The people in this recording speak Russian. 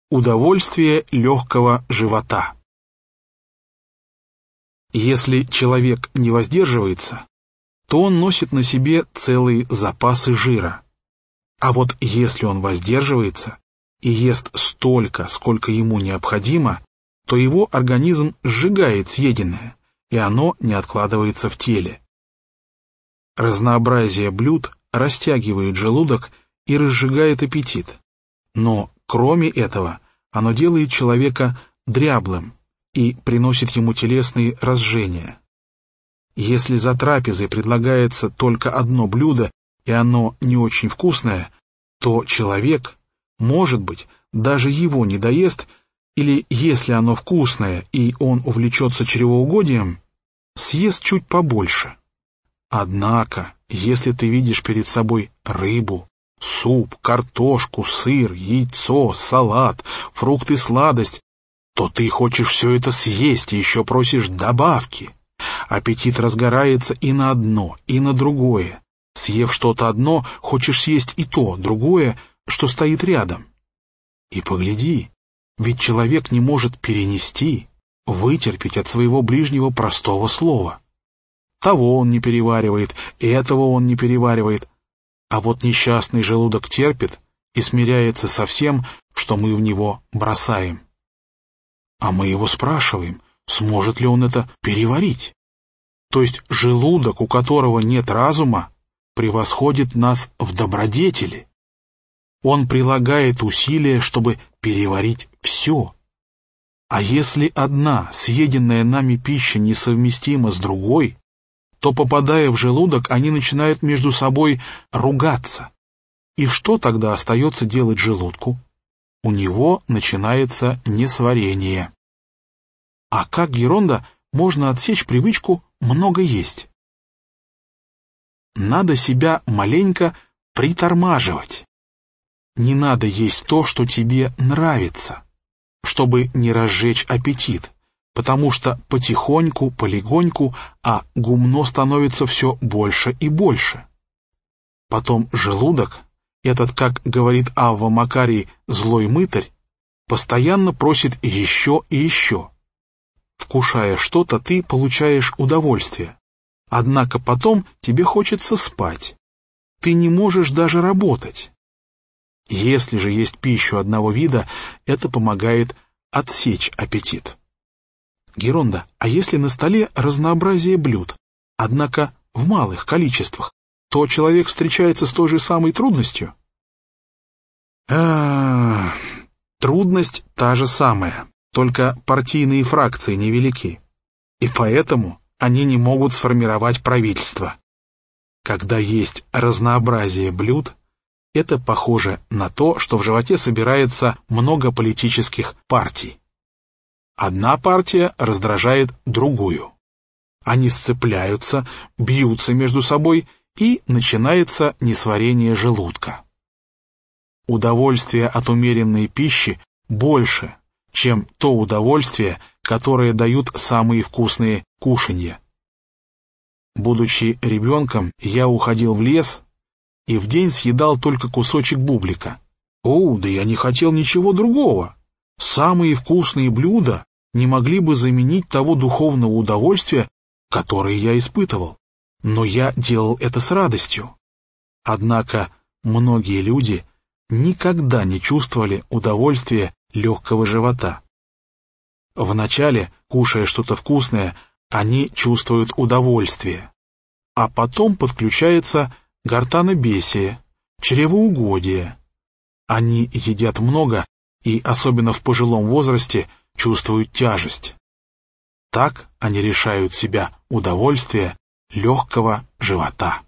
Удовольствие легкого живота. Если человек не воздерживается, то он носит на себе целые запасы жира. А вот если он воздерживается и ест столько, сколько ему необходимо, то его организм сжигает съеденное, и оно не откладывается в теле. Разнообразие блюд растягивает желудок и разжигает аппетит. Но, кроме этого, оно делает человека дряблым и приносит ему телесные разжения. Если за трапезой предлагается только одно блюдо, и оно не очень вкусное, то человек, может быть, даже его не доест, или, если оно вкусное, и он увлечется чревоугодием, съест чуть побольше. Однако, если ты видишь перед собой рыбу, суп, картошку, сыр, яйцо, салат, фрукты, сладость, то ты хочешь все это съесть и еще просишь добавки. Аппетит разгорается и на одно, и на другое. Съев что-то одно, хочешь съесть и то, другое, что стоит рядом. И погляди, ведь человек не может перенести, вытерпеть от своего ближнего простого слова. Того он не переваривает, этого он не переваривает, а вот несчастный желудок терпит и смиряется со всем, что мы в него бросаем. А мы его спрашиваем, сможет ли он это переварить. То есть желудок, у которого нет разума, превосходит нас в добродетели. Он прилагает усилия, чтобы переварить все. А если одна съеденная нами пища несовместима с другой, то, попадая в желудок, они начинают между собой ругаться. И что тогда остается делать желудку? У него начинается несварение. А как, Геронда, можно отсечь привычку много есть? Надо себя маленько притормаживать. Не надо есть то, что тебе нравится, чтобы не разжечь аппетит, потому что потихоньку, полегоньку, а гумно становится все больше и больше. Потом желудок, этот, как говорит Авва Макарий, злой мытарь, постоянно просит еще и еще. Вкушая что-то, ты получаешь удовольствие, однако потом тебе хочется спать. Ты не можешь даже работать. Если же есть пищу одного вида, это помогает отсечь аппетит. Геронда, а если на столе разнообразие блюд, однако в малых количествах, то человек встречается с той же самой трудностью? Трудность та же самая, только партийные фракции невелики, и поэтому они не могут сформировать правительство. Когда есть разнообразие блюд, это похоже на то, что в животе собирается много политических партий. Одна партия раздражает другую. Они сцепляются, бьются между собой, и начинается несварение желудка. Удовольствие от умеренной пищи больше, чем то удовольствие, которое дают самые вкусные кушанья. Будучи ребенком, я уходил в лес и в день съедал только кусочек бублика. Да я не хотел ничего другого. Самые вкусные блюда не могли бы заменить того духовного удовольствия, которое я испытывал. Но я делал это с радостью. Однако многие люди никогда не чувствовали удовольствия легкого живота. Вначале, кушая что-то вкусное, они чувствуют удовольствие, а потом подключается гортанобесие, чревоугодие. Они едят много и, особенно в пожилом возрасте, чувствуют тяжесть. Так они лишают себя удовольствия легкого живота.